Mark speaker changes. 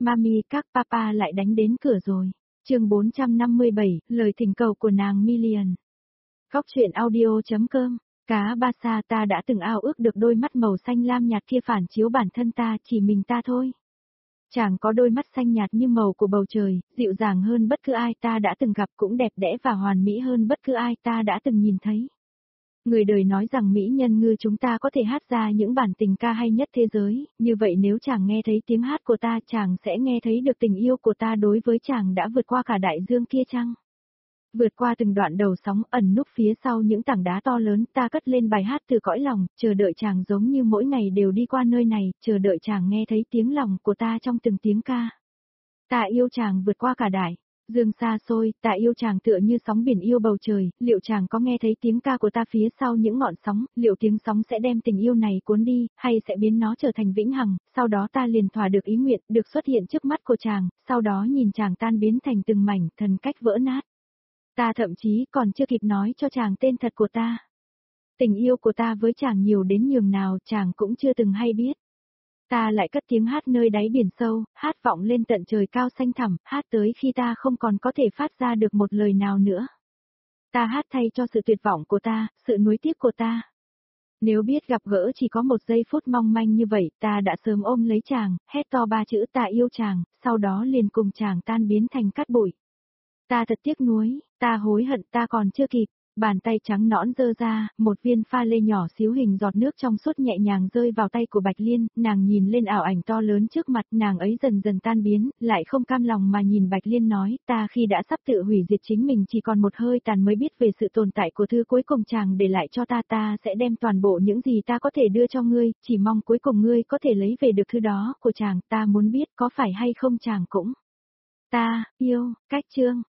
Speaker 1: Mami, các papa lại đánh đến cửa rồi. Chương 457, lời thỉnh cầu của nàng Million. Góc truyện audio.com. Cá ba sa, ta đã từng ao ước được đôi mắt màu xanh lam nhạt kia phản chiếu bản thân ta, chỉ mình ta thôi. Chàng có đôi mắt xanh nhạt như màu của bầu trời, dịu dàng hơn bất cứ ai ta đã từng gặp, cũng đẹp đẽ và hoàn mỹ hơn bất cứ ai ta đã từng nhìn thấy. Người đời nói rằng mỹ nhân ngư chúng ta có thể hát ra những bản tình ca hay nhất thế giới, như vậy nếu chàng nghe thấy tiếng hát của ta, chàng sẽ nghe thấy được tình yêu của ta đối với chàng đã vượt qua cả đại dương kia chăng? Vượt qua từng đoạn đầu sóng ẩn núp phía sau những tảng đá to lớn, ta cất lên bài hát từ cõi lòng, chờ đợi chàng giống như mỗi ngày đều đi qua nơi này, chờ đợi chàng nghe thấy tiếng lòng của ta trong từng tiếng ca. Ta yêu chàng vượt qua cả đại dương xa xôi, ta yêu chàng tựa như sóng biển yêu bầu trời, liệu chàng có nghe thấy tiếng ca của ta phía sau những ngọn sóng, liệu tiếng sóng sẽ đem tình yêu này cuốn đi, hay sẽ biến nó trở thành vĩnh hằng, sau đó ta liền thỏa được ý nguyện, được xuất hiện trước mắt của chàng, sau đó nhìn chàng tan biến thành từng mảnh, thần cách vỡ nát. Ta thậm chí còn chưa kịp nói cho chàng tên thật của ta. Tình yêu của ta với chàng nhiều đến nhường nào chàng cũng chưa từng hay biết. Ta lại cất tiếng hát nơi đáy biển sâu, hát vọng lên tận trời cao xanh thẳm, hát tới khi ta không còn có thể phát ra được một lời nào nữa. Ta hát thay cho sự tuyệt vọng của ta, sự nuối tiếc của ta. Nếu biết gặp gỡ chỉ có một giây phút mong manh như vậy, ta đã sớm ôm lấy chàng, hét to ba chữ ta yêu chàng, sau đó liền cùng chàng tan biến thành cát bụi. Ta thật tiếc nuối, ta hối hận, ta còn chưa kịp. Bàn tay trắng nõn giơ ra, một viên pha lê nhỏ xíu hình giọt nước trong suốt nhẹ nhàng rơi vào tay của Bạch Liên, nàng nhìn lên ảo ảnh to lớn trước mặt, nàng ấy dần dần tan biến, lại không cam lòng mà nhìn Bạch Liên nói, ta khi đã sắp tự hủy diệt chính mình chỉ còn một hơi tàn mới biết về sự tồn tại của thứ cuối cùng chàng để lại cho ta, ta sẽ đem toàn bộ những gì ta có thể đưa cho ngươi, chỉ mong cuối cùng ngươi có thể lấy về được thứ đó của chàng, ta muốn biết có phải hay không chàng cũng. Ta, yêu, cách chương.